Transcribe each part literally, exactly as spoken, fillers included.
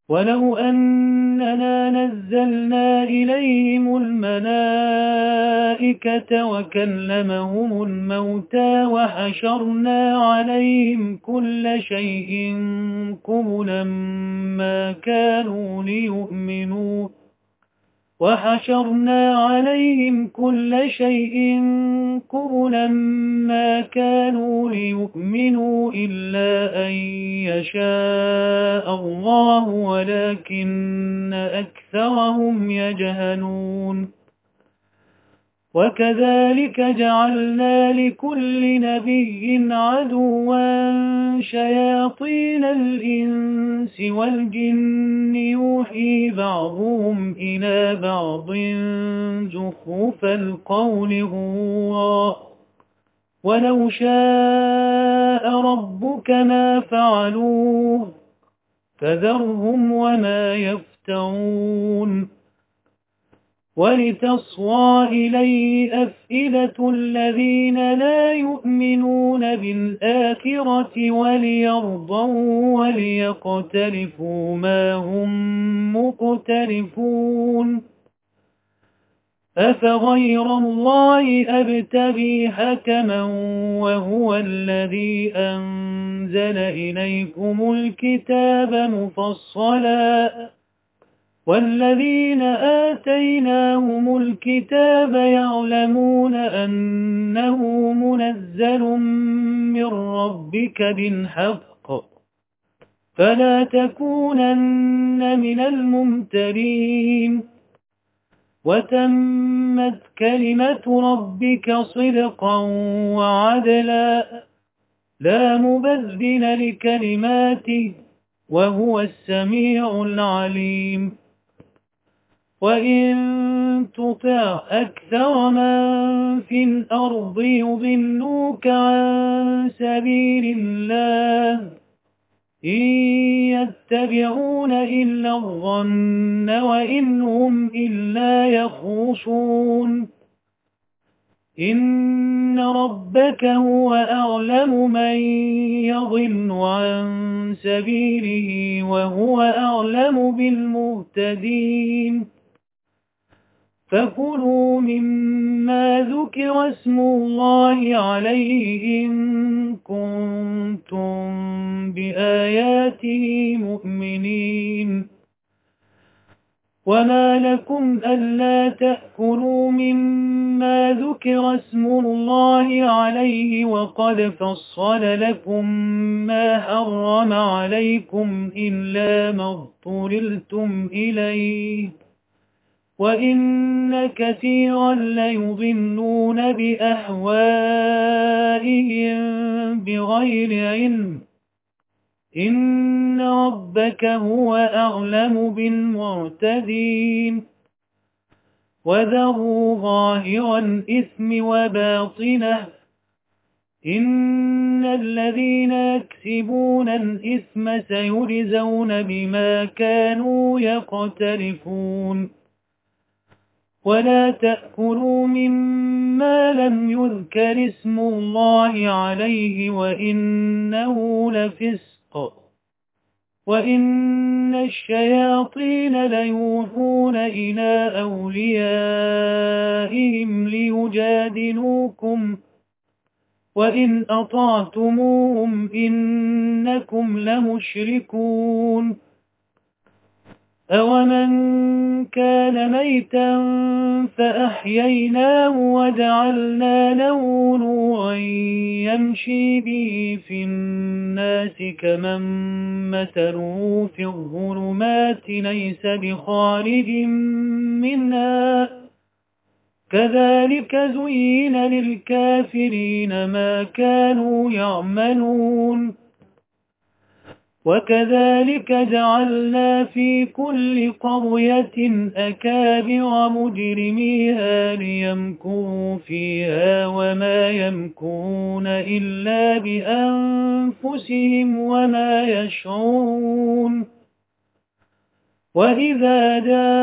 ولو أننا نزلنا إليهم الملائكة وكلمهم الموتى وحشرنا عليهم كل شيء قبلا ما كانوا ليؤمنوا وحشرنا عليهم كل شيء قبلا ما كانوا ليؤمنوا إلا أن يشاء الله ولكن أكثرهم يجهلون وكذلك جعلنا لكل نبي عدوا شياطين الإنس والجن يوحي بعضهم إلى بعض زخرف القول غرورا ولو شاء ربك ما فعلوه فذرهم وما يفترون ولتصغى إليه أفئدة الذين لا يؤمنون بالآخرة وليرضوا وليقترفوا ما هم مقترفون أفغير الله أبتغي حكما وهو الذي أنزل إليكم الكتاب مفصلا والذين آتيناهم الكتاب يعلمون أنه منزل من ربك بالحق فلا تكونن من الممترين وتمت كلمة ربك صدقا وعدلا لا مبدل لكلماته وهو السميع العليم وإن تطع أكثر من في الأرض يضلوك عن سبيل الله إن يتبعون إلا الظن وإن هم إلا يخرصون إن ربك هو أعلم من يضل عن سبيله وهو أعلم بالمهتدين فكلوا مما ذكر اسم الله عليه إن كنتم بآياته مؤمنين وما لكم ألا تأكلوا مما ذكر اسم الله عليه وقد فصل لكم ما حرم عليكم إلا ما اضطررتم إليه وإن كثيرا ليضلون بأهوائهم بغير علم إن ربك هو أعلم بالمعتدين وذروا ظاهر الإثم وباطنه إن الذين يكسبون الإثم سيجزون بما كانوا يقترفون ولا تأكلوا مما لم يذكر اسم الله عليه وإنه لفسق وإن الشياطين ليوحون إلى أوليائهم ليجادلوكم وإن أطعتموهم إنكم لمشركون أومن كان ميتا فأحييناه وجعلنا له نورا يمشي به في الناس كمن مثله في الظلمات ليس بخارج منها كذلك زين للكافرين ما كانوا يعملون وكذلك جعلنا في كل قرية أكابر مجرميها ليمكروا فيها وما يمكرون إلا بأنفسهم وما يشعرون وإذا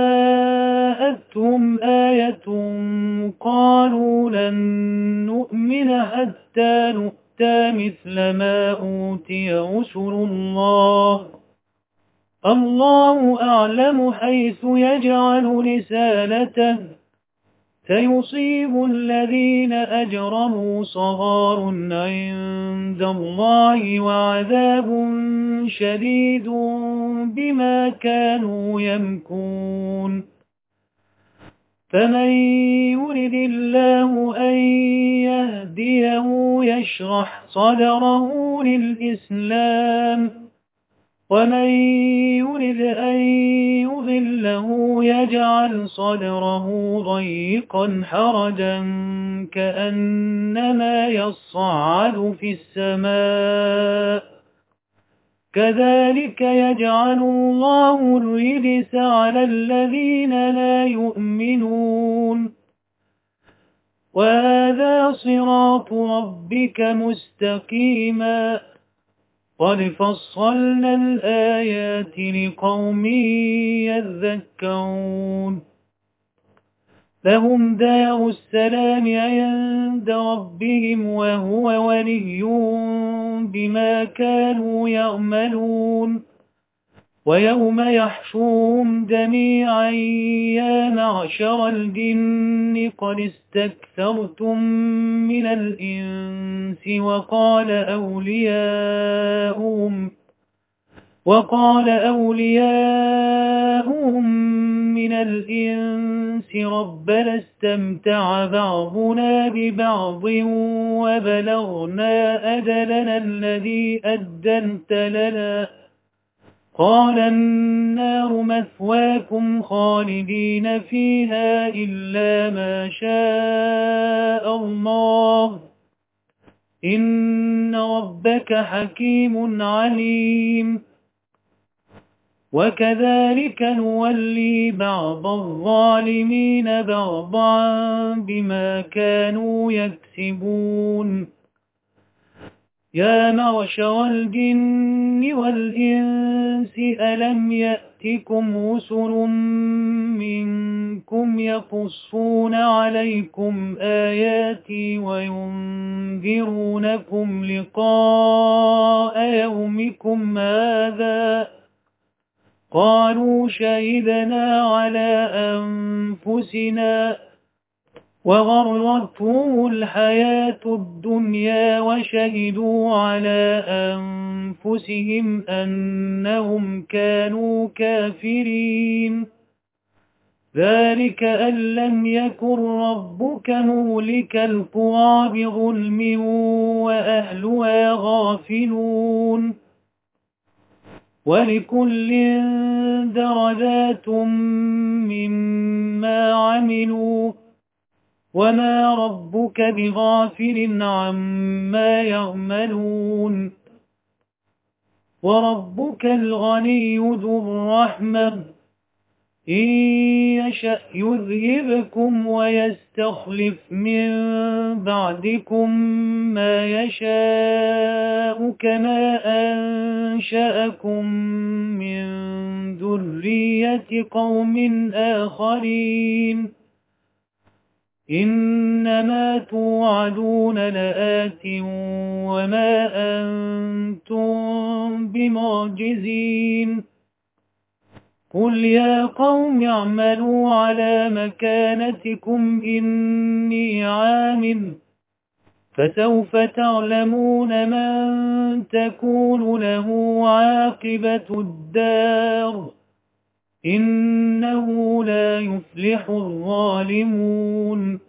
جاءتهم آية قالوا لن نؤمن حتى نؤمن مثل ما أوتي رسل الله الله أعلم حيث يجعل رسالته سيصيب الذين أجرموا صغار عند الله وعذاب شديد بما كانوا يمكون فمن يرد الله أن يهديه يشرح صدره للإسلام ومن يرد أن يضله يجعل صدره ضيقا حرجا كأنما يصعد في السماء كذلك يجعل الله الرجس على الذين لا يؤمنون وهذا صراط ربك مستقيما قد فصلنا الآيات لقوم يذكرون لهم دار السلام عند ربهم وهو وليهم بما كانوا يعملون ويوم يحشرهم جميعا يا معشر الجن قد استكثرتم من الإنس وقال أولياؤهم وقال أولياؤهم من الإنس ربنا استمتع بعضنا ببعض وبلغنا أجلنا الذي أجلت لنا قال النار مثواكم خالدين فيها إلا ما شاء الله إن ربك حكيم عليم وكذلك نولي بعض الظالمين بعضا بما كانوا يكسبون يا معشر الجن والإنس ألم يأتكم رسل منكم يقصون عليكم آياتي وينذرونكم لقاء يومكم هذا قالوا شهدنا على أنفسنا وغرتهم الحياة الدنيا وشهدوا على أنفسهم أنهم كانوا كافرين ذلك أن لم يكن ربك مهلك القرى بظلم وأهلها غافلون ولكل درجات مما عملوا وما ربك بغافل عما يعملون وربك الغني ذو الرحمة إن يشأ يذهبكم ويستخلف من بعدكم ما يشاء كما أنشأكم من ذرية قوم آخرين إنما توعدون لآت وما أنتم بمعجزين قل يا قوم اعملوا على مكانتكم إني عامل فسوف تعلمون من تكون له عاقبة الدار إنه لا يفلح الظالمون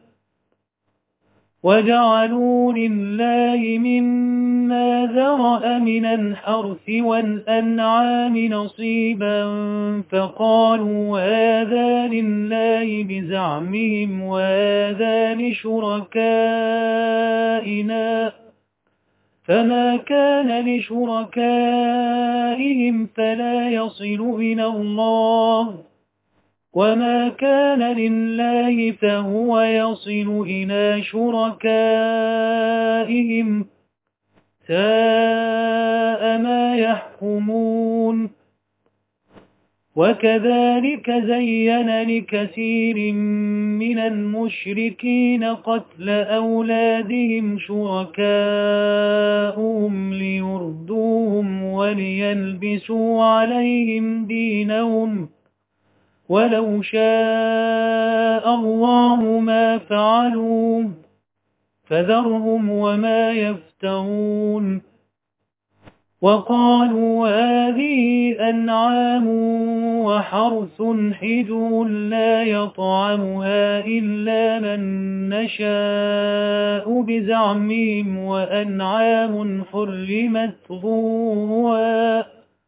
وجعلوا لله مما ذرأ من الحرث والأنعام نصيبا فقالوا هذا لله بزعمهم وهذا لشركائنا فما كان لشركائهم فلا يصل إلى الله وما كان لله فهو يصل إلى شركائهم ساء ما يحكمون وكذلك زين لكثير من المشركين قتل أولادهم شركاؤهم ليردوهم وليلبسوا عليهم دينهم ولو شاء الله ما فعلوه فذرهم وما يفترون وقالوا هذه أنعام وحرث حجر لا يطعمها إلا من نشاء بزعمهم وأنعام حرمت ظهورها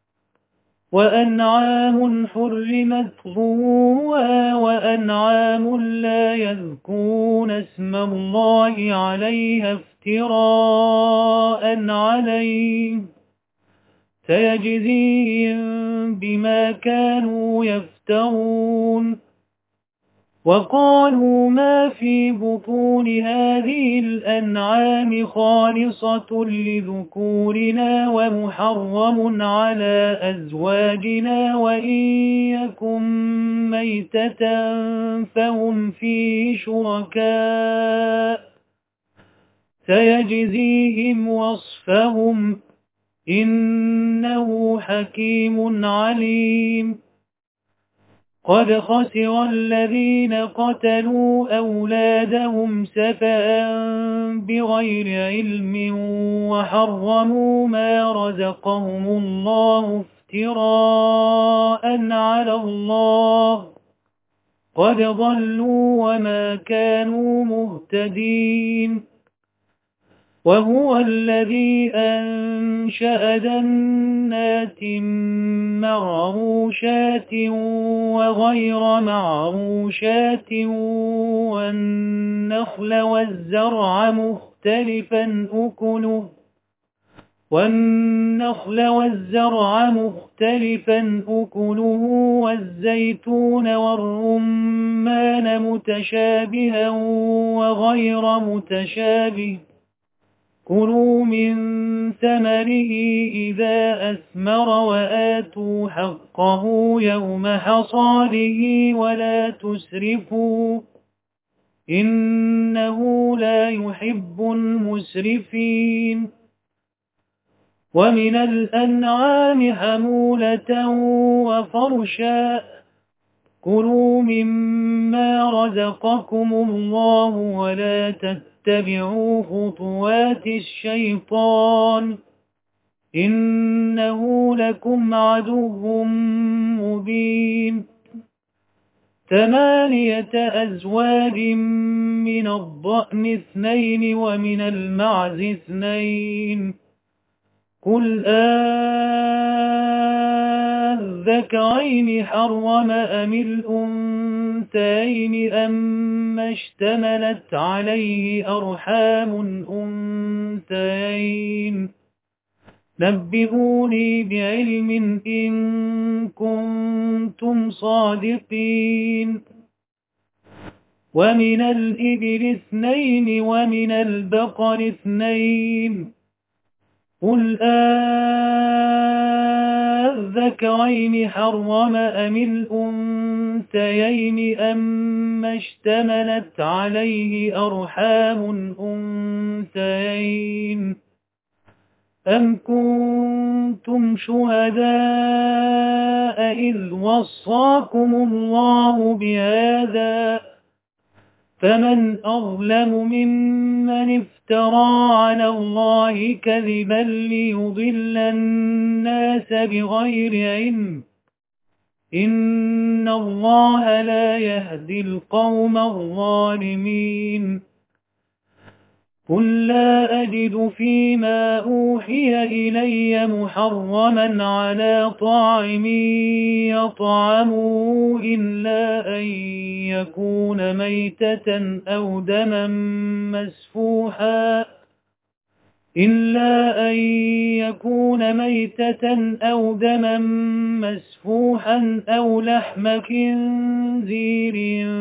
وأنعام حرمت ظهورها وأنعام لا يذكرون اسم الله عليها افتراء عليه سيجزيهم بما كانوا يفترون وقالوا ما في بطون هذه الأنعام خالصة لذكورنا ومحرم على أزواجنا وإن يكن ميتة فهم فيه شركاء سيجزيهم وصفهم إنه حكيم عليم قد خسر الذين قتلوا أولادهم سفها بغير علم وحرموا ما رزقهم الله افتراء على الله قد ضلوا وما كانوا مهتدين وهو الذي أنشأ جنات معروشات وغير معروشات والنخل والزرع مختلفا أكله والنخل والزرع مختلفا أكله والزيتون والرمان متشابها وغير متشابه كلوا من ثمره إذا أثمر وآتوا حقه يوم حصاده ولا تسرفوا إنه لا يحب المسرفين ومن الأنعام حمولة وفرشا كلوا مما رزقكم الله ولا تتبعوا خطوات الشيطان إنه لكم عدو مبين ثمانية أزواج من الضأن اثنين ومن المعز اثنين قل أذكرين حرم أم الأنثيين أما اشتملت عليه أرحام الأنثيين نبئوني بعلم إن كنتم صادقين ومن الإبل اثنين ومن البقر اثنين قل أذكرين حرم أم الأنثيين أما اشتملت عليه أرحام الأنثيين أم كنتم شهداء إذ وصاكم الله بهذا فمن أظلم ممن افترى على الله كذبا ليضل الناس بغير علم إن الله لا يهدي القوم الظالمين قل لا أجد فيما أوحي إلي محرما على طاعم يطعمه إلا أن يكون ميتة أو دما مسفوحا إلا أن يكون ميتة أو دما مسفوحا أو لحم خنزير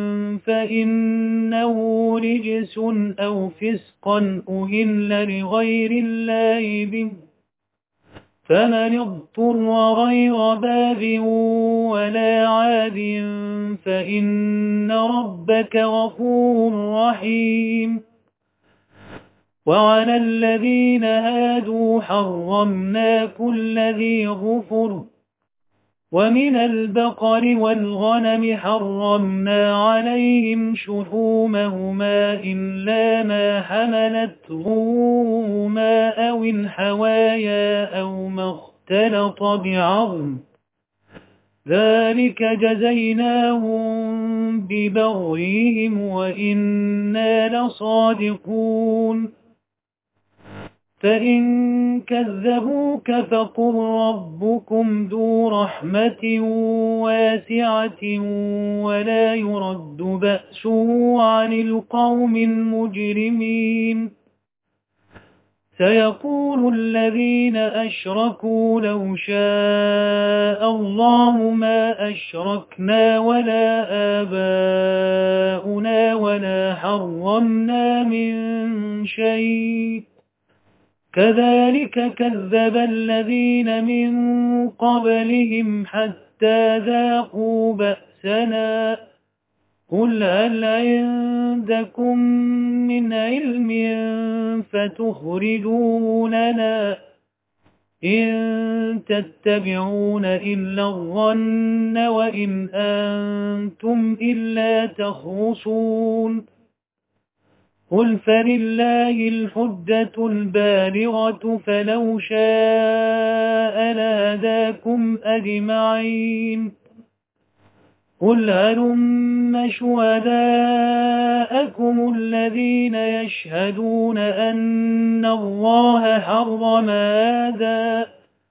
فإنه رجس أو فسقا أهل لغير الله به فمن اضطر غير باب ولا عاد فإن ربك غفور رحيم. وعلى الذين هادوا حرمنا كل ذي ظفر، ومن البقر والغنم حرمنا عليهم شحومهما إلا ما حملت ظهورهما أو الحوايا أو ما اختلط بعظم، ذلك جزيناهم ببغيهم وإنا لصادقون. فإن كذبوك فقل ربكم ذو رحمة واسعة ولا يرد بأسه عن القوم المجرمين. سيقول الذين أشركوا لو شاء الله ما أشركنا ولا آباؤنا ولا حرمنا من شيء، كذلك كذب الذين من قبلهم حتى ذاقوا بأسنا. قل هل عندكم من علم فتخرجوه لنا؟ إن تتبعون إلا الظن وإن أنتم إلا تخرصون. قل فلله الحجة البالغة فلو شاء لهداكم أجمعين. قل هلم شهداءكم الذين يشهدون أن الله حرم هذا،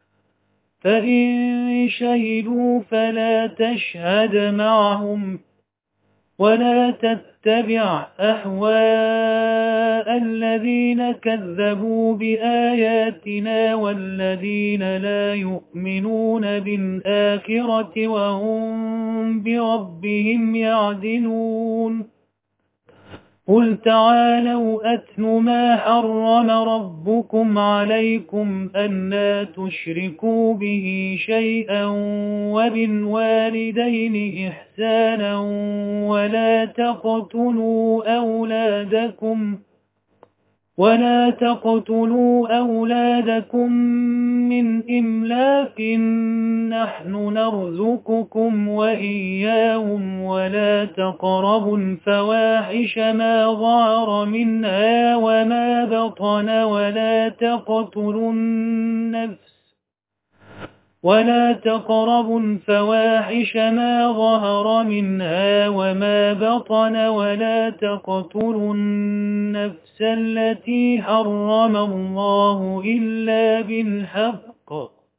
فإن شهدوا فلا تشهد معهم ولا تتبع أهواء الذين كذبوا بآياتنا والذين لا يؤمنون بالآخرة وهم بربهم يعدلون. قل تعالوا أتل ما حرم ربكم عليكم ألا تشركوا به شيئا وبالوالدين إحسانا ولا تقتلوا أولادكم ولا تقتلوا أولادكم من إملاق، نحن نرزقكم وإياهم ولا تقربوا الفواحش ما ظهر منها وما بطن ولا تقتلوا النفس ولا تقربوا الفواحش ما ظهر منها وما بطن ولا تقتلوا النفس التي حرم الله إلا بالحق،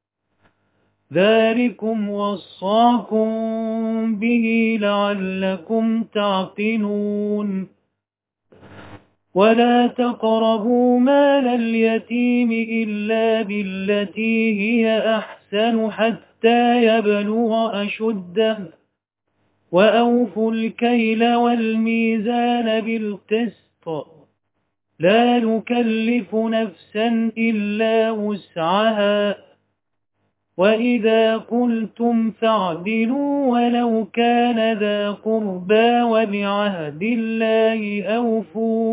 ذلكم وصاكم به لعلكم تعقلون. ولا تقربوا مال اليتيم إلا بالتي هي أحسن حتى يبلغ أشده، وأوفوا الكيل والميزان بالقسط، لا نكلف نفسا إلا وسعها، وإذا قلتم فاعدلوا ولو كان ذا قربى وبعهد الله أوفوا،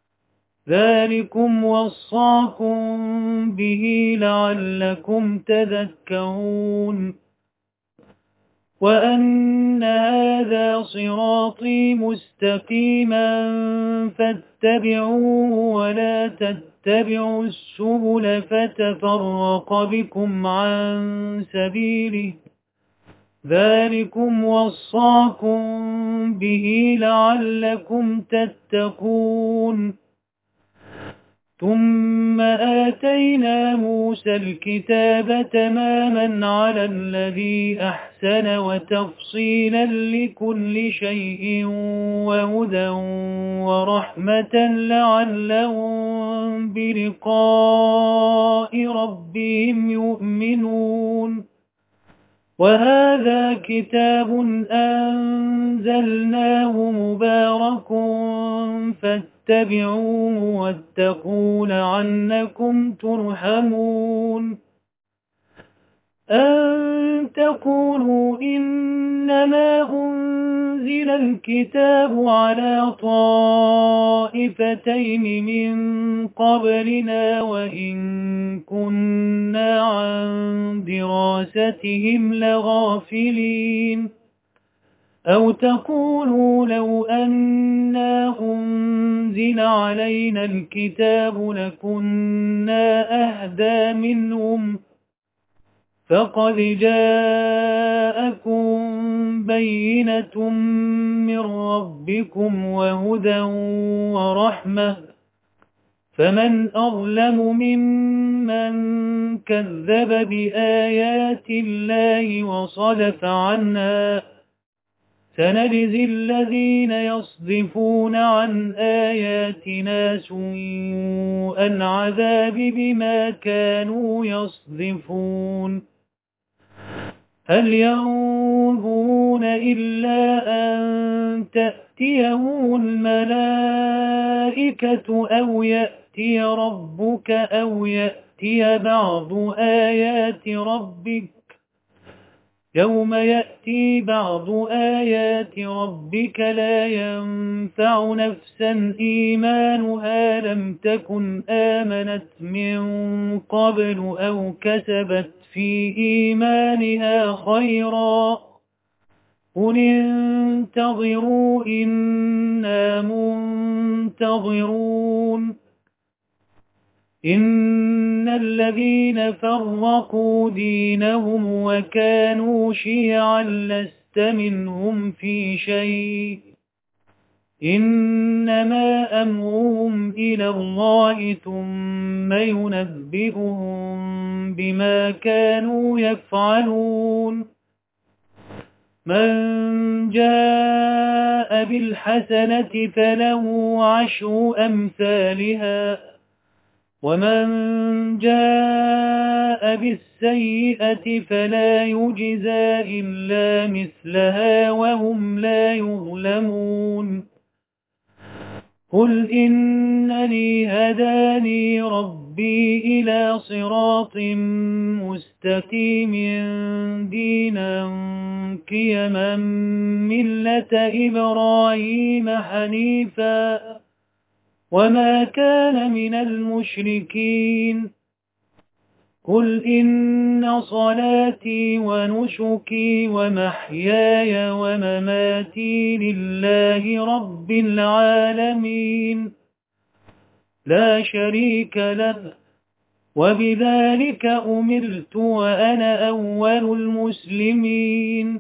ذلكم وصاكم به لعلكم تذكرون. وأن هذا صراطي مستقيما فاتبعوه ولا تتبعوا السبل فتفرق بكم عن سبيله، ذلكم وصاكم به لعلكم تتقون. ثم آتينا موسى الكتاب تماما على الذي أحسن وتفصيلا لكل شيء وهدى ورحمة لعلهم بلقاء ربهم يؤمنون. وهذا كتاب أنزلناه مبارك فاتبعوه واتقوا لعلكم ترحمون. أن تقولوا إنما أنزل الكتاب على طائفتين من قبلنا وإن كنا عن دراستهم لغافلين أو تقولوا لو أنا أنزل علينا الكتاب لكنا أهدى منهم فقد جاءكم بينة من ربكم وهدى ورحمة فمن أظلم ممن كذب بآيات الله وصدف عنها سنجزي الذين يصدفون عن آياتنا سوء العذاب بما كانوا يصدفون هل ينظرون إلا أن تأتيهم الملائكة أو يأتي ربك أو يأتي بعض آيات ربك يوم يأتي بعض آيات ربك لا ينفع نفسا إيمانها لم تكن آمنت من قبل أو كسبت في إيمانها خيرا قل انتظروا إنا منتظرون إن الذين فرقوا دينهم وكانوا شيعا لست منهم في شيء إنما أمرهم إلى الله ثم ينبئهم بما كانوا يفعلون من جاء بالحسنة فله عشر أمثالها ومن جاء بالسيئة فلا يجزى إلا مثلها وهم لا يظلمون قل إنني هداني ربي إلى صراط مستقيم دينا قيما ملة إبراهيم حنيفا وما كان من المشركين قل إن صلاتي ونسكي ومحياي ومماتي لله رب العالمين لا شريك له وبذلك أمرت وأنا أول المسلمين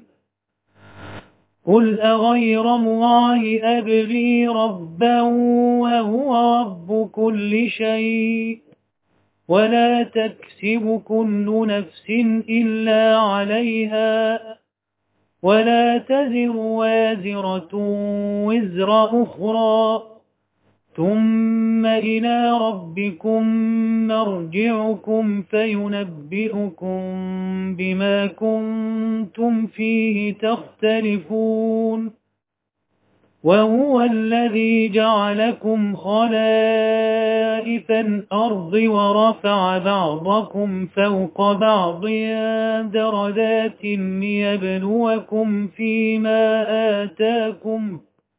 قل أغير الله أبغي ربا وهو رب كل شيء ولا تكسب كل نفس إلا عليها ولا تزر وازرة وزر أخرى ثم إلى ربكم مرجعكم فينبئكم بما كنتم فيه تختلفون وهو الذي جعلكم خلائف الأرض ورفع بعضكم فوق بعض درجات ليبلوكم فيما آتاكم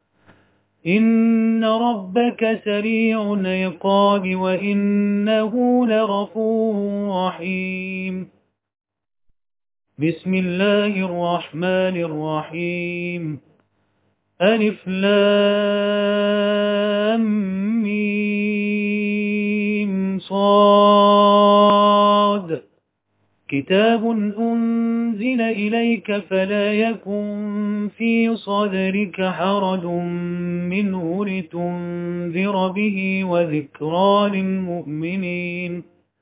إن ربك سريع العقاب وإنه لغفور رحيم بسم الله الرحمن الرحيم ألف لام ميم صاد كتاب أنزل إليك فلا يكن في صدرك حرج منه لتنذر به وذكرى للمؤمنين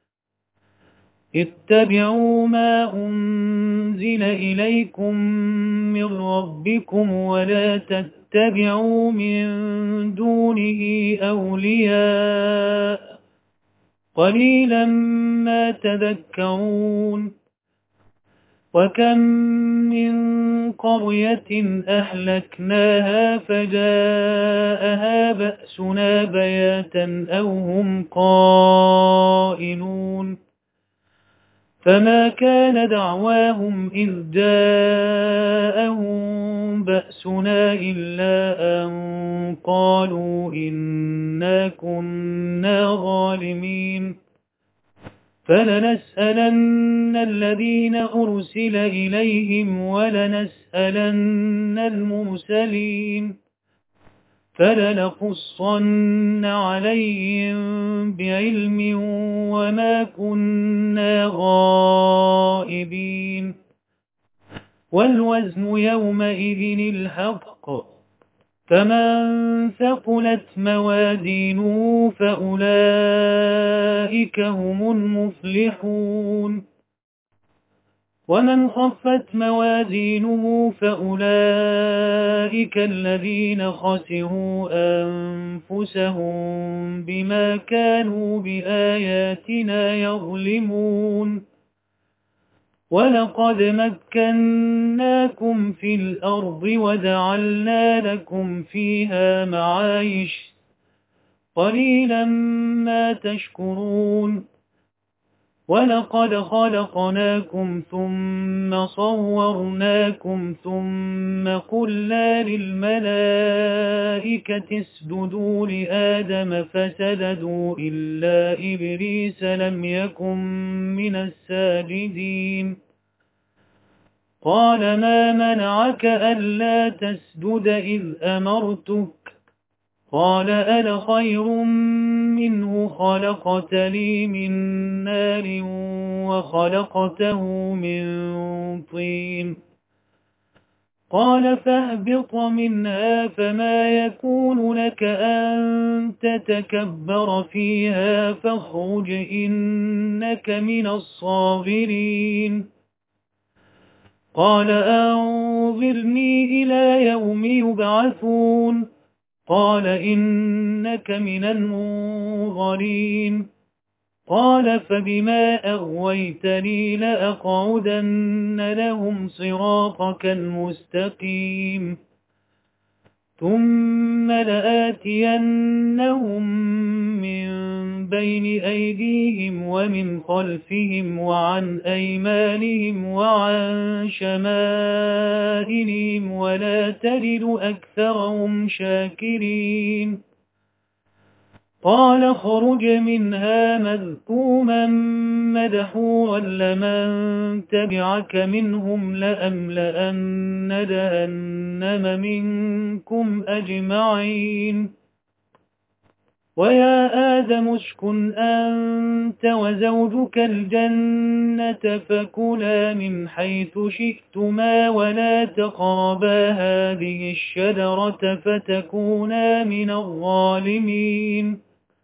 اتبعوا ما أنزل إليكم من ربكم ولا تتبعوا من دونه أولياء قليلا ما تذكرون وكم من قرية أهلكناها فجاءها بأسنا بياتا أو هم قائلون فما كان دعواهم إذ جاءهم بأسنا إلا أن قالوا إنا كنا ظالمين فلنسألن الذين أرسل إليهم ولنسألن المرسلين فلنقصن عليهم بعلم وما كنا غائبين والوزن يومئذ الحق فمن ثقلت موازينه فأولئك هم المفلحون ومن خفت موازينه فأولئك الذين خسروا أنفسهم بما كانوا بآياتنا يظلمون ولقد مكناكم في الأرض وجعلنا لكم فيها معايش قليلا ما تشكرون ولقد خلقناكم ثم صورناكم ثم قلنا للملائكة اسجدوا لآدم فسجدوا إلا إبليس لم يكن من الساجدين قال ما منعك ألا تسجد إذ أمرتك قال أنا خير منه خلقتني من نار وخلقته من طين قال فاهبط منها فما يكون لك أن تتكبر فيها فاخرج إنك من الصاغرين قال أنظرني إلى يوم يبعثون قال إنك من المنظرين قال فبما أغويتني لأقعدن لهم صراطك المستقيم ثم لآتينهم من بين أيديهم ومن خلفهم وعن أيمانهم وعن شمائلهم ولا تجد أكثرهم شاكرين قال اخرج منها مذءوما مدحورا لمن تبعك منهم لأملأن جهنم منكم أجمعين ويا آدم اسكن أنت وزوجك الجنة فكلا من حيث شئتما ولا تقربا هذه الشجرة فتكونا من الظالمين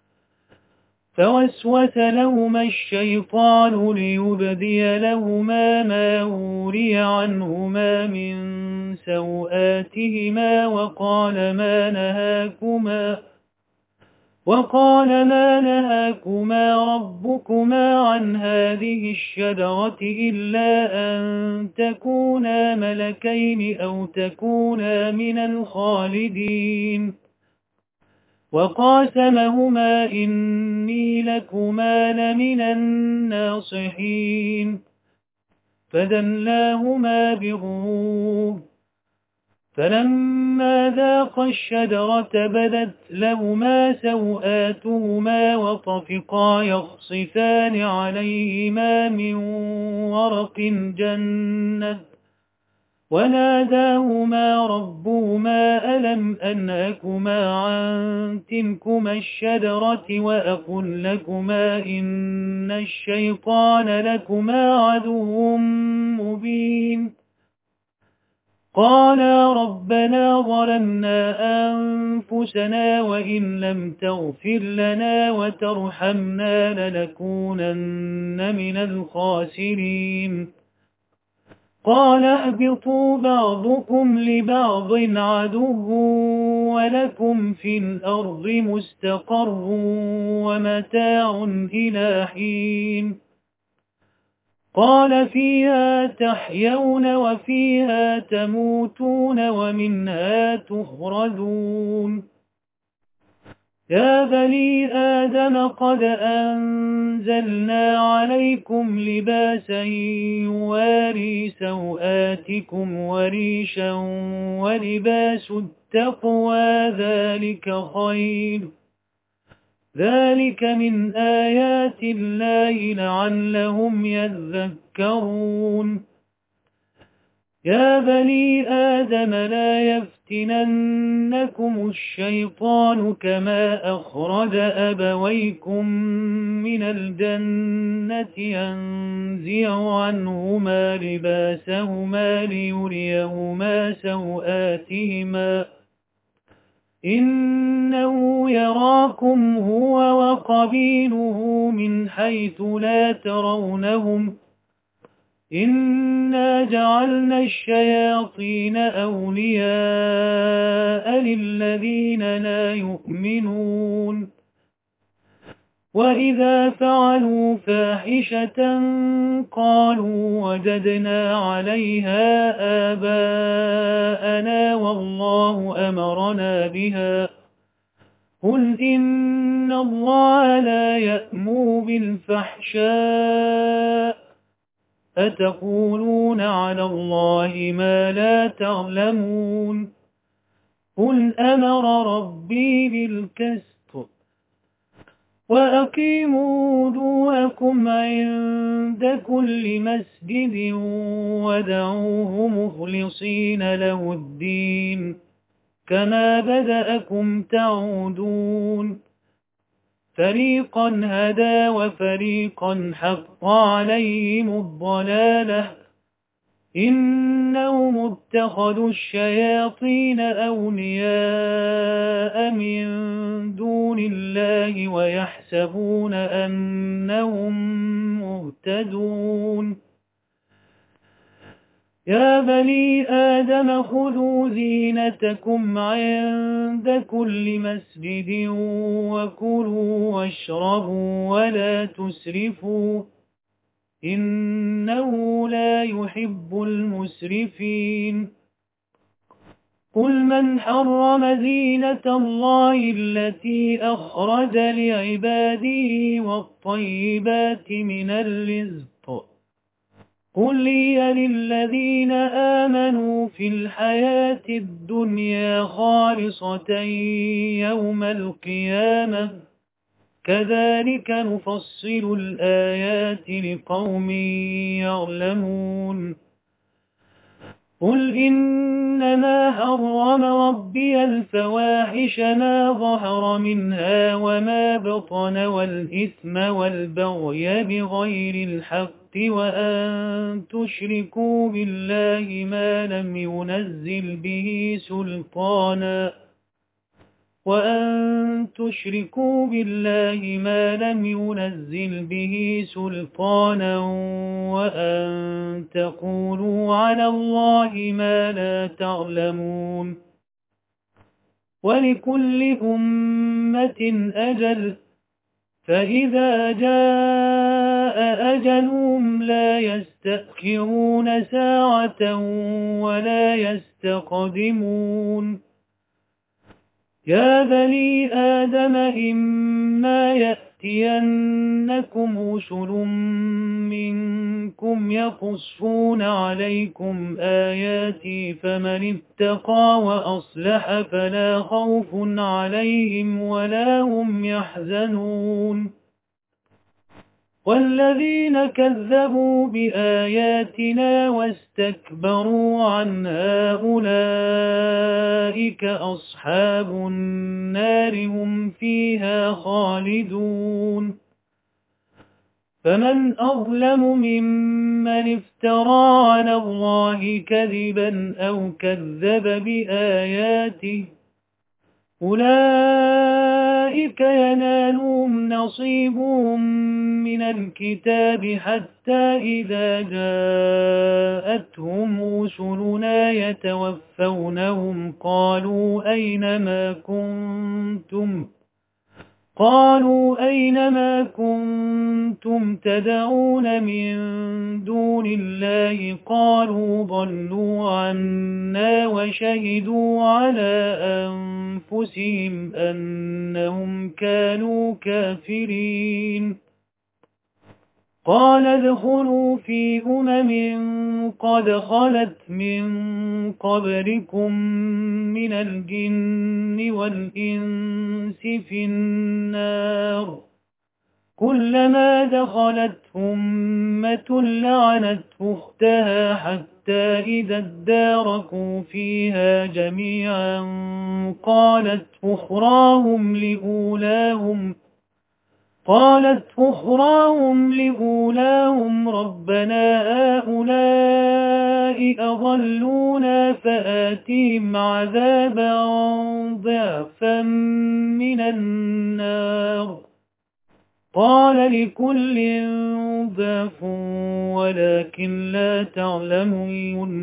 فوسوس لهما الشيطان ليبدي لهما ما وري عنهما من سوآتهما وقال ما نهاكما وقال ما نهاكما ربكما عن هذه الشجرة إلا أن تكونا ملكين أو تكونا من الخالدين وقاسمهما إني لكما لمن الناصحين فدلاهما بغرور فلما ذاقا الشجرة بدت لهما سوآتهما وطفقا يخصفان عليهما من ورق الجنة وناداهما ربهما ألم أنهكما عن تلكما الشجرة وأقل لكما إن الشيطان لكما عدو مبين قالا ربنا ظلمنا أنفسنا وإن لم تغفر لنا وترحمنا لنكونن من الخاسرين قال اهبطوا بعضكم لبعض عدو ولكم في الأرض مستقر ومتاع إلى حين قال فيها تحيون وفيها تموتون ومنها تخرجون يا بني آدم قد أنزلنا عليكم لباسا يواري سوآتكم وريشا ولباس التقوى ذلك خير ذلك من آيات الله لعلهم يذكرون يا بني آدم لا يفتننكم الشيطان كما أخرج أبويكم من الجنة ينزع عنهما لباسهما ليريهما سوآتهما إنه يراكم هو وقبيله من حيث لا ترونهم إنا جعلنا الشياطين أولياء للذين لا يؤمنون وإذا فعلوا فاحشة قالوا وجدنا عليها آباءنا والله أمرنا بها قل إن الله لا يأمر بالفحشاء أتقولون على الله ما لا تعلمون قل أمر ربي بالقسط وأقيموا وجوهكم عند كل مسجد ودعوه مخلصين له الدين كما بدأكم تعودون فريقا هدى وفريقا حق عليهم الضلالة إنهم اتخذوا الشياطين أولياء من دون الله ويحسبون أنهم مهتدون يا بني آدم خذوا زينتكم عند كل مسجد وكلوا واشربوا ولا تسرفوا إنه لا يحب المسرفين قل من حرم زينة الله التي أخرج لعباده والطيبات من الرزق قل هي للذين آمنوا في الحياة الدنيا خالصة يوم القيامة كذلك نفصل الآيات لقوم يعلمون قل إنما حرم ربي الفواحش ما ظهر منها وما بطن والإثم والبغي بغير الحق وأن تشركوا بالله ما لم ينزل به سلطانا وأن تشركوا بالله ما لم ينزل به سلطانا وأن تقولوا على الله ما لا تعلمون ولكل أمة أجل فإذا جاء أجلهم لا يستأخرون ساعة ولا يستقدمون يا بني آدم إما يأتينكم رسل منكم يقصون عليكم آياتي فمن اتقى وأصلح فلا خوف عليهم ولا هم يحزنون والذين كذبوا بآياتنا واستكبروا عنها أولئك أصحاب النار هم فيها خالدون فمن أظلم ممن افترى على الله كذبا أو كذب بآياته أولئك ينالهم نصيبهم من الكتاب حتى إذا جاءتهم رسلنا يتوفونهم قالوا أين ما كنتم قالوا أينما كنتم تدعون من دون الله قالوا ضلوا عنا وشهدوا على أنفسهم أنهم كانوا كافرين قال ادخلوا في أمم قد خلت من قبلكم من الجن والإنس في النار كلما دخلت أمة لعنت أختها حتى إذا اداركوا فيها جميعا قالت أخراهم لأولاهم قالت أخراهم لأولاهم ربنا هؤلاء أضلونا فآتهم عذابا ضعفا من النار قال لكل ضعف ولكن لا تعلمون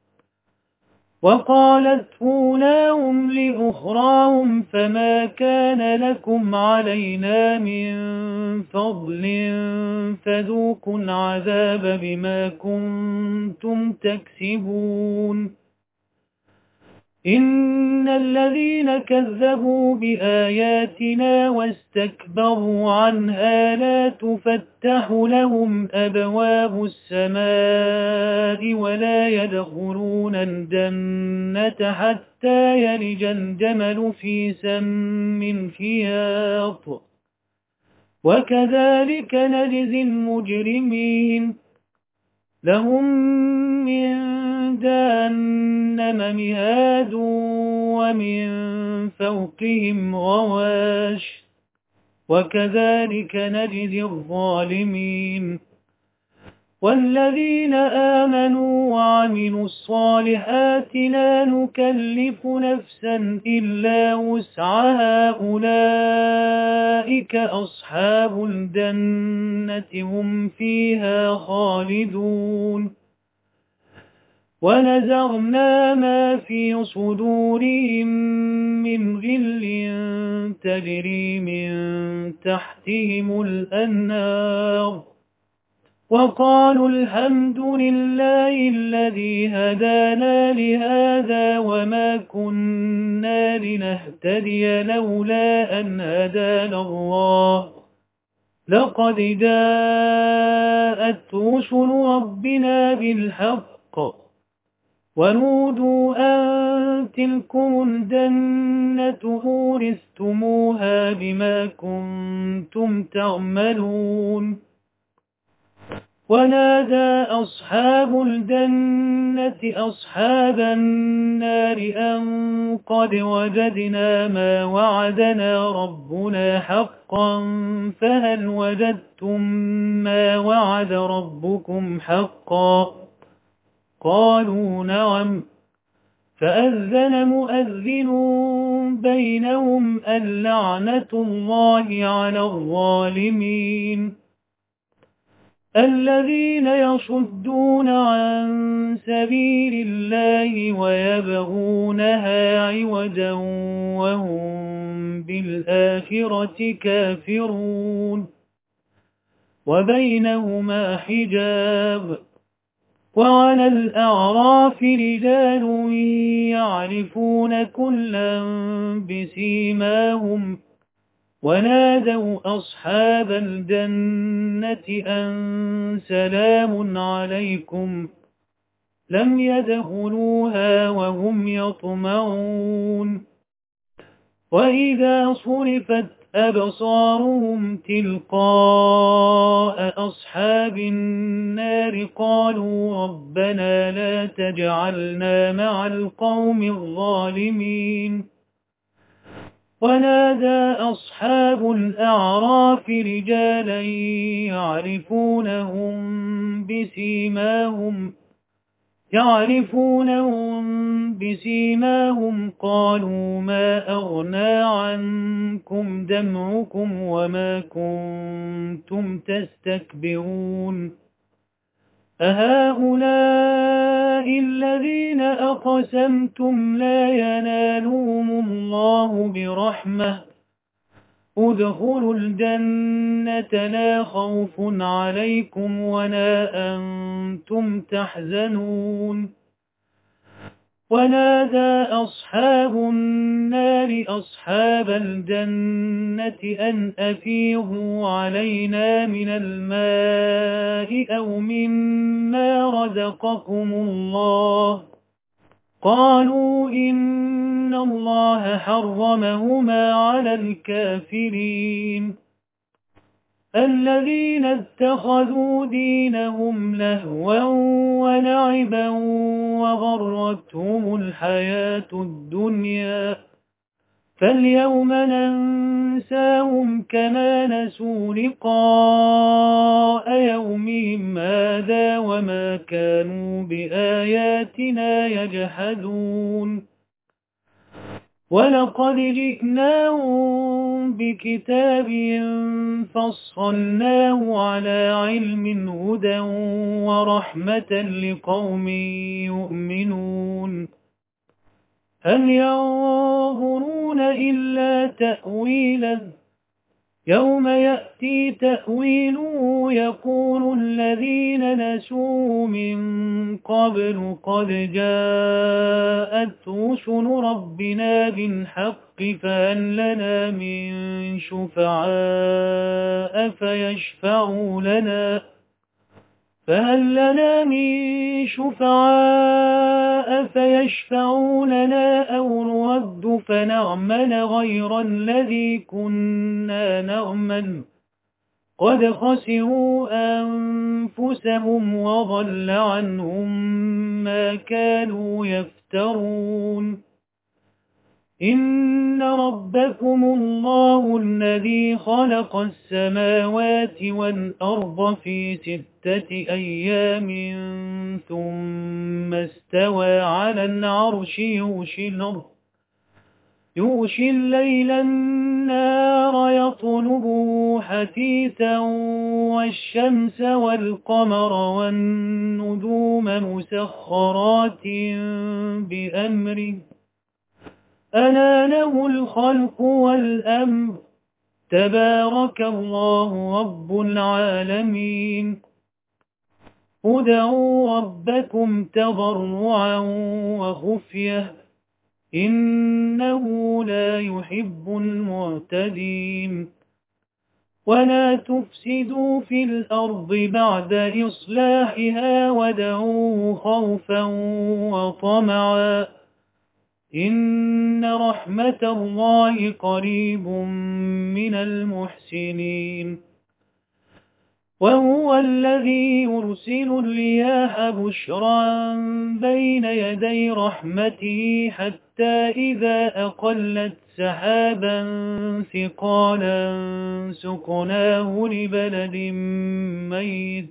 وقالت أولاهم لأخراهم فما كان لكم علينا من فضل فذوقوا العذاب بما كنتم تكسبون إن الذين كذبوا بآياتنا واستكبروا عنها لا تفتح لهم أبواب السماء ولا يدخلون الجنة حتى يلج الجمل في سم الخياط وكذلك نجزي المجرمين لهم من جهنم مهاد ومن فوقهم غواش وكذلك نجزي الظالمين والذين آمنوا وعملوا الصالحات لا نكلف نفسا إلا وسعها أولئك أصحاب الجنة هم فيها خالدون ونزعنا ما في صدورهم من غل تجري من تحتهم الأنهار وقالوا الحمد لله الذي هدانا لهذا وما كنا لنهتدي لولا أن هدانا الله لقد جاءت رسل ربنا بالحق ونودوا أن تلكم الجنة أورثتموها بما كنتم تعملون ونادى أصحاب الجنة أصحاب النار أن قد وجدنا ما وعدنا ربنا حقا فهل وجدتم ما وعد ربكم حقا قالوا نعم فأذن مؤذن بينهم اللعنة الله على الظالمين الذين يصدون عن سبيل الله ويبغونها عوجا وهم بالآخرة كافرون وبينهما حجاب وعلى الأعراف رجال يعرفون كلا بسيماهم ونادوا أصحاب الجنة أن سلام عليكم لم يدخلوها وهم يطمعون وإذا صرفت أبصارهم تلقاء أصحاب النار قالوا ربنا لا تجعلنا مع القوم الظالمين ونادى أصحاب الأعراف رجالا يعرفونهم بسيماهم يعرفونهم بسيماهم قالوا ما أغنى عنكم جمعكم وما كنتم تستكبرون أهؤلاء الذين أقسمتم لا ينالهم الله برحمة ادخلوا الجنة لا خوف عليكم ولا أنتم تحزنون ونادى أصحاب النار أصحاب الجنة أن أفيضوا علينا من الماء أو مما رزقكم الله قالوا إن الله حرمهما على الكافرين الذين اتخذوا دينهم لهوا ولعبا وغرتهم الحياة الدنيا فاليوم ننساهم كما نسوا لقاء يومهم هذا وما كانوا بآياتنا يجحدون ولقد جئناهم بكتاب فصلناه على علم هدى ورحمة لقوم يؤمنون هل ينظرون إلا تأويله يوم يأتي تأويله يقول الذين نسوه من قبل قد جاءت رسل ربنا بالحق فهل لنا من شفعاء فيشفعوا لنا فهل لنا من شفعاء فيشفعوا لنا أو نرد فنعمل غير الذي كنا نعمل قد خسروا أنفسهم وضل عنهم ما كانوا يفترون إن ربكم الله الذي خلق السماوات والأرض في ستة أيام ثم استوى على العرش يغشي الأرض يغشي الليل النار يطلبه حثيثا والشمس والقمر والنجوم مسخرات بأمره ألا له الخلق والأمر تبارك الله رب العالمين ادعوا ربكم تضرعا وخفية إنه لا يحب المعتدين ولا تفسدوا في الأرض بعد إصلاحها ودعوه خوفا وطمعا إن رحمة الله قريب من المحسنين وهو الذي يرسل الرياح بشرا بين يدي رحمته حتى إذا أقلت سحابا ثقالا سقناه لبلد ميت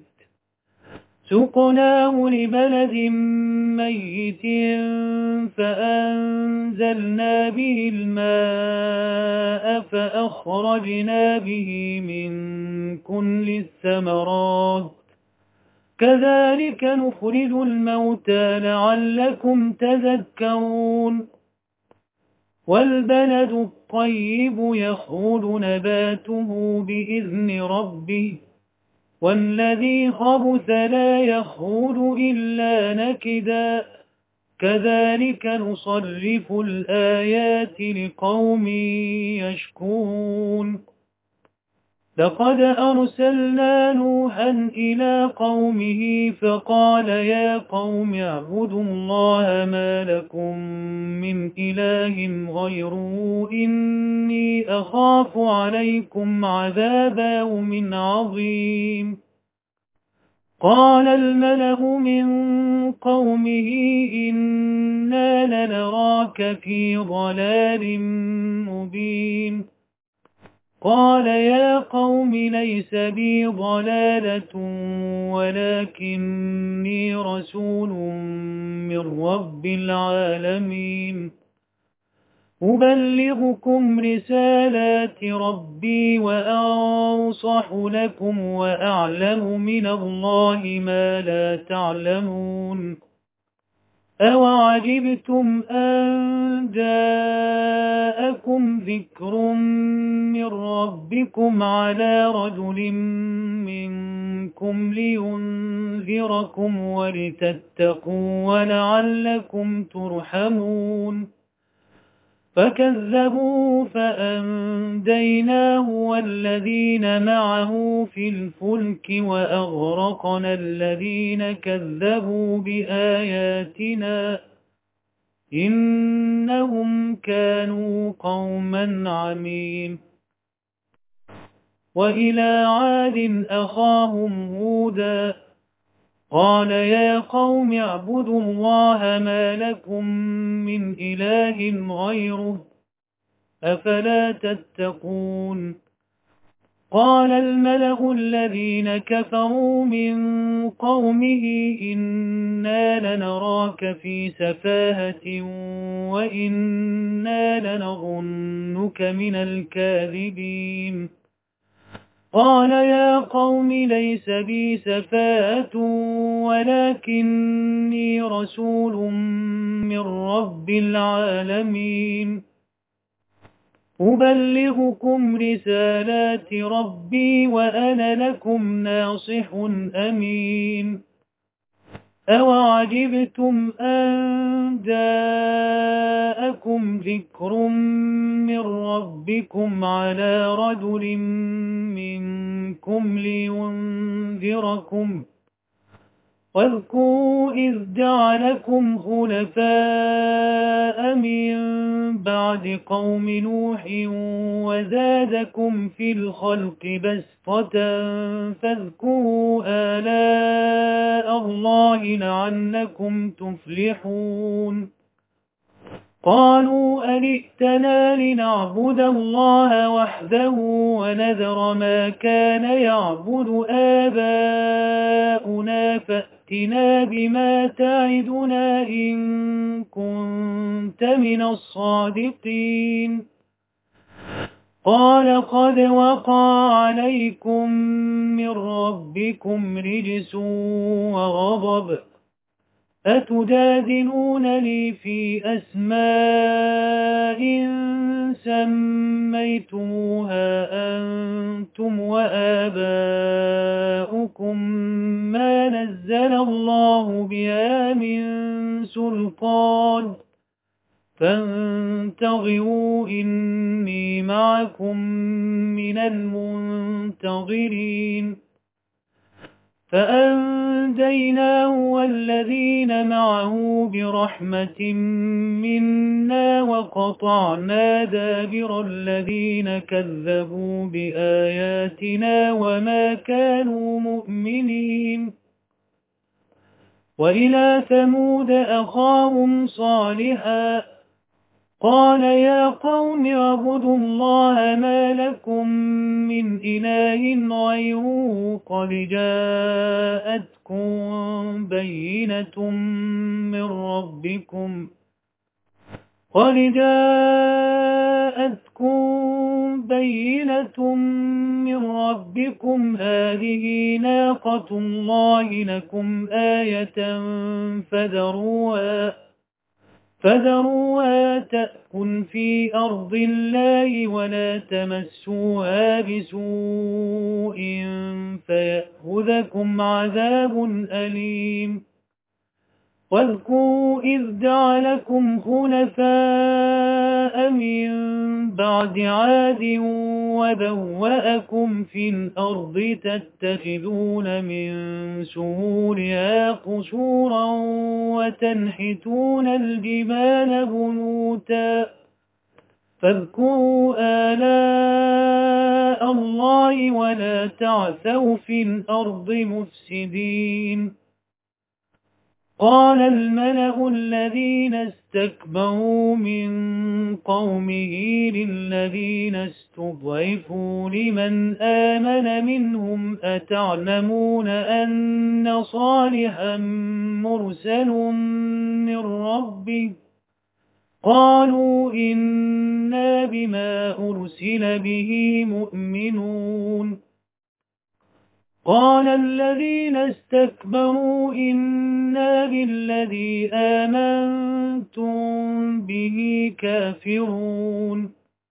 سقناه لبلد ميت فأنزلنا به الماء فأخرجنا به من كل الثمرات كذلك نخرج الموتى لعلكم تذكرون والبلد الطيب يخرج نباته بإذن ربه والذي خبث لا يخرج إلا نكدا كذلك نصرف الآيات لقوم يشكرون لقد أرسلنا نوحا إلى قومه فقال يا قوم اعبدوا الله ما لكم من إله غيره إني أخاف عليكم عذاب يوم عظيم قال الملأ من قومه إنا لنراك في ضلال مبين قال يا قوم ليس بي ضلالة ولكني رسول من رب العالمين أبلغكم رسالات ربي وأنصح لكم وأعلم من الله ما لا تعلمون أَوَعَجِبْتُمْ أَنْ جَاءَكُمْ ذِكْرٌ مِّنْ رَبِّكُمْ عَلَى رَجُلٍ مِّنْكُمْ لِيُنْذِرَكُمْ وَلِتَتَّقُوا وَلَعَلَّكُمْ تُرْحَمُونَ فَكَذَّبُوا فَأَنْجَيْنَاهُ وَالَّذِينَ مَعَهُ فِي الْفُلْكِ وَأَغْرَقْنَا الَّذِينَ كَذَّبُوا بِآيَاتِنَا إِنَّهُمْ كَانُوا قَوْمًا عَمِينَ وَإِلَى عَادٍ أَخَاهُمْ هُودًا قَالَ يَا قَوْمِ اعْبُدُوا اللَّهَ مَا لَكُمْ مِنْ إِلَٰهٍ غَيْرُهُ أَفَلَا تَتَّقُونَ قَالَ الْمَلَأُ الَّذِينَ كَفَرُوا مِنْ قَوْمِهِ إِنَّا لَنَرَاكَ فِي سَفَاهَةٍ وَإِنَّا لَنَظُنُّكَ مِنَ الْكَاذِبِينَ قَالَ يَا قَوْمِ لَيْسَ بِي سَفَاهَةٌ وَلَكِنِّي رَسُولٌ مِّن رَّبِّ الْعَالَمِينَ أُبَلِّغُكُمْ رِسَالَاتِ رَبِّي وَأَنَا لَكُمْ نَاصِحٌ أَمِينٌ أَوَعَجِبْتُمْ أَنْ جَاءَكُمْ ذِكْرٌ مِّن رَّبِّكُمْ عَلَى رَجُلٍ مِّنكُمْ لِيُنذِرَكُمْ وَاذْكُرُوا إِذْ جَعَلَكُمْ خُلَفَاءَ مِن بَعْدِ قَوْمِ نُوحٍ وَزَادَكُمْ فِي الْخَلْقِ بَسْطَةً فَاذْكُرُوا آلَاءَ اللَّهِ لَعَلَّكُمْ تُفْلِحُونَ قَالُوا أَجِئْتَنَا لِنَعْبُدَ اللَّهَ وَحْدَهُ وَنَذَرَ مَا كَانَ يَعْبُدُ آبَاؤُنَا فَأْتِنَا بِمَا تَعِدُنَا إِن كُنتَ مِنَ الصَّادِقِينَ قَالَ قَدْ وَقَعَ عَلَيْكُمْ مِنْ رَبِّكُمْ رِجْسٌ وَغَضَبٌ أَتُجَادِلُونَنِي فِي أَسْمَاءٍ سَمَّيْتُمُوهَا أَنْتُمْ وَآبَاؤُكُمْ مَا نَزَّلَ اللَّهُ بِهَا مِنْ سُلْطَانٍ فَانْتَظِرُوا إِنِّي مَعَكُمْ مِنَ الْمُنْتَظِرِينَ فَأَنْجَيْنَاهُ وَالَّذِينَ مَعَهُ بِرَحْمَةٍ مِنَّا وَقَطَعْنَا دَابِرَ الَّذِينَ كَذَّبُوا بِآيَاتِنَا وَمَا كَانُوا مُؤْمِنِينَ وَإِلَى ثَمُودَ أَخَاهُمْ صَالِحًا قَالَ يَا قَوْمِ اعْبُدُوا اللَّهَ مَا لَكُمْ مِنْ إِلَٰهٍ غَيْرُهُ قَدْ جَاءَتْكُمْ بَيِّنَةٌ مِّن رَّبِّكُمْ قَدْ جَاءَتْكُمْ بَيِّنَةٌ مِّن رَّبِّكُمْ هَٰذِهِ نَاقَةُ اللَّهِ لَكُمْ آيَةً فَذَرُوهَا فَذَرُوهَا تَأْكُلْ فِي أَرْضِ اللَّهِ وَلَا تَمَسُّوهَا بِسُوءٍ فَيَأْخُذَكُمْ عَذَابٌ أَلِيمٌ وَاذْكُرُوا إِذْ جَعَلَكُمْ خُلَفَاءَ مِن بَعْدِ عَادٍ وَبَوَّأَكُمْ فِي الْأَرْضِ تَتَّخِذُونَ مِن سُهُولِهَا قُصُورًا وَتَنْحِتُونَ الْجِبَالَ بُيُوتًا فاذكروا آلاء الله ولا تعثوا في الأرض مفسدين قال الملأ الذين استكبروا من قومه للذين استضعفوا لمن آمن منهم أتعلمون أن صالحا مرسل من ربه قالوا إنا بما أرسل به مؤمنون قال الذين استكبروا إنا بالذي آمنتم به كافرون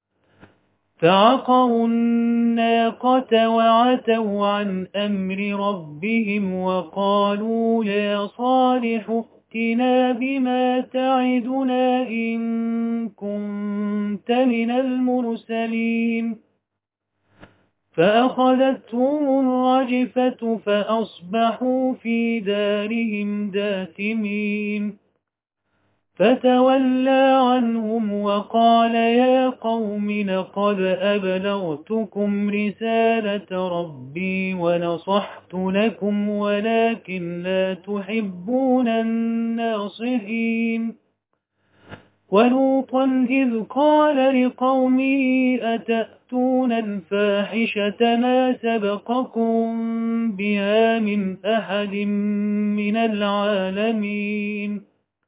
فعقروا الناقة وعتوا عن أمر ربهم وقالوا يا صالح ائتنا بما تعدنا إن كنت من المرسلين فأخذتهم الرجفة فأصبحوا في دارهم داثمين فتولى عنهم وقال يا قوم لقد أبلغتكم رسالة ربي ونصحت لكم ولكن لا تحبون الناصحين ولوطا إذ قال لقومه أتأتون الفاحشة ما سبقكم بها من أحد من العالمين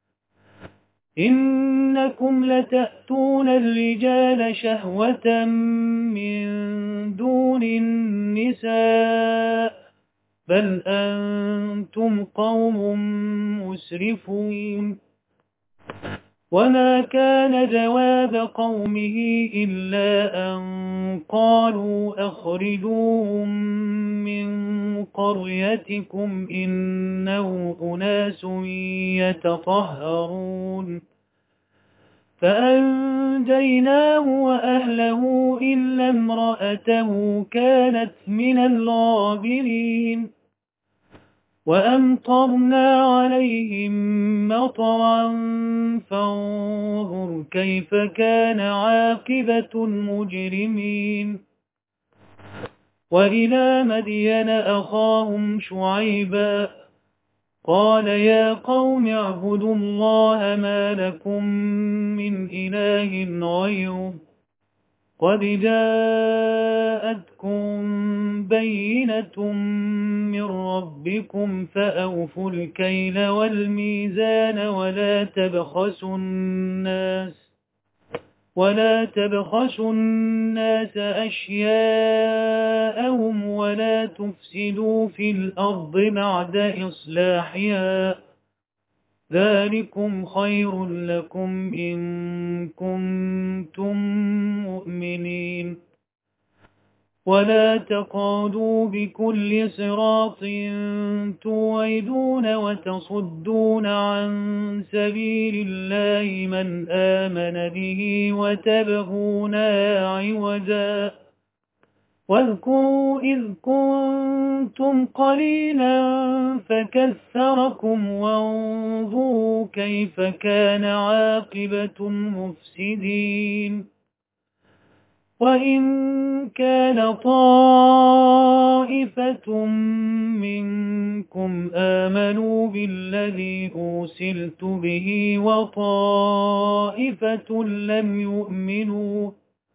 إنكم لتأتون الرجال شهوة من دون النساء بل أنتم قوم مسرفون وما كان جواب قومه إلا أن قالوا أخرجوهم من قريتكم إنه أناس يتطهرون فأنجيناه وأهله إلا امرأته كانت من الغابرين وأمطرنا عليهم مطرا فانظر كيف كان عاقبة المجرمين وإلى مدين أخاهم شعيبا قال يا قوم اعبدوا الله ما لكم من إله غيره قد جاءتكم بينة من ربكم فأوفوا الكيل والميزان ولا تبخسوا الناس ولا تبخسوا الناس أشياءهم ولا تفسدوا في الأرض بعد إصلاحها ذلكم خير لكم إن كنتم مؤمنين ولا تقعدوا بكل صراط توعدون وتصدون عن سبيل الله من آمن به وتبغونها عوجا واذكروا إذ كنتم قليلا فكثركم وانظروا كيف كان عاقبة المفسدين وإن كان طائفة منكم آمنوا بالذي أرسلت به وطائفة لم يؤمنوا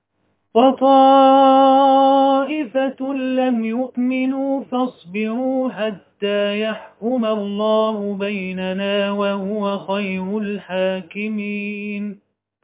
وطائفة لم يؤمنوا فاصبروا حتى يحكم الله بيننا وهو خير الحاكمين